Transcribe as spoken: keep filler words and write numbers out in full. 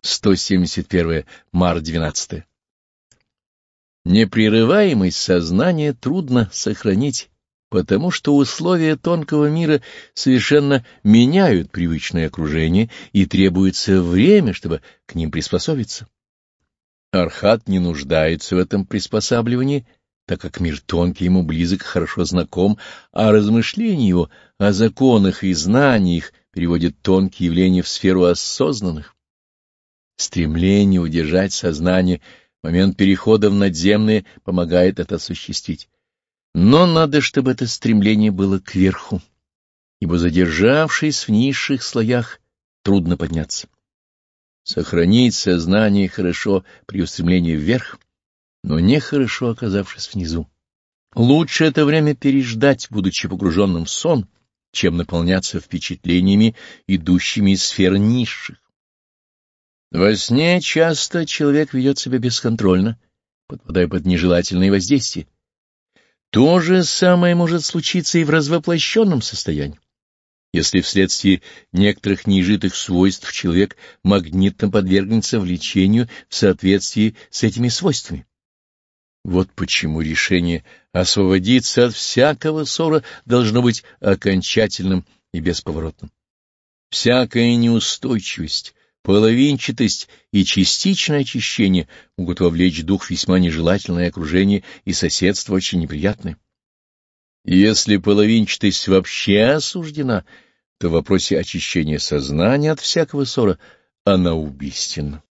сто семьдесят первое. Март двенадцатое. Непрерываемость сознания трудно сохранить, потому что условия тонкого мира совершенно меняют привычное окружение, и требуется время, чтобы к ним приспособиться. Архат не нуждается в этом приспосабливании, так как мир тонкий ему близок и хорошо знаком, а размышления его о законах и знаниях переводит тонкие явления в сферу осознанных. Стремление удержать сознание в момент перехода в надземное помогает это осуществить. Но надо, чтобы это стремление было кверху, ибо, задержавшись в низших слоях, трудно подняться. Сохранить сознание хорошо при устремлении вверх, но нехорошо, оказавшись внизу. Лучше это время переждать, будучи погруженным в сон, чем наполняться впечатлениями, идущими из сфер низших. Во сне часто человек ведет себя бесконтрольно, подпадая под нежелательные воздействия. То же самое может случиться и в развоплощенном состоянии, если вследствие некоторых неизжитых свойств человек магнитно подвергнется влечению в соответствии с этими свойствами. Вот почему решение освободиться от всякого ссора должно быть окончательным и бесповоротным. Всякая неустойчивость, половинчатость и частичное очищение могут вовлечь дух в весьма нежелательное окружение и соседство очень неприятное. Если половинчатость вообще осуждена, то в вопросе очищения сознания от всякого ссора она убийственна.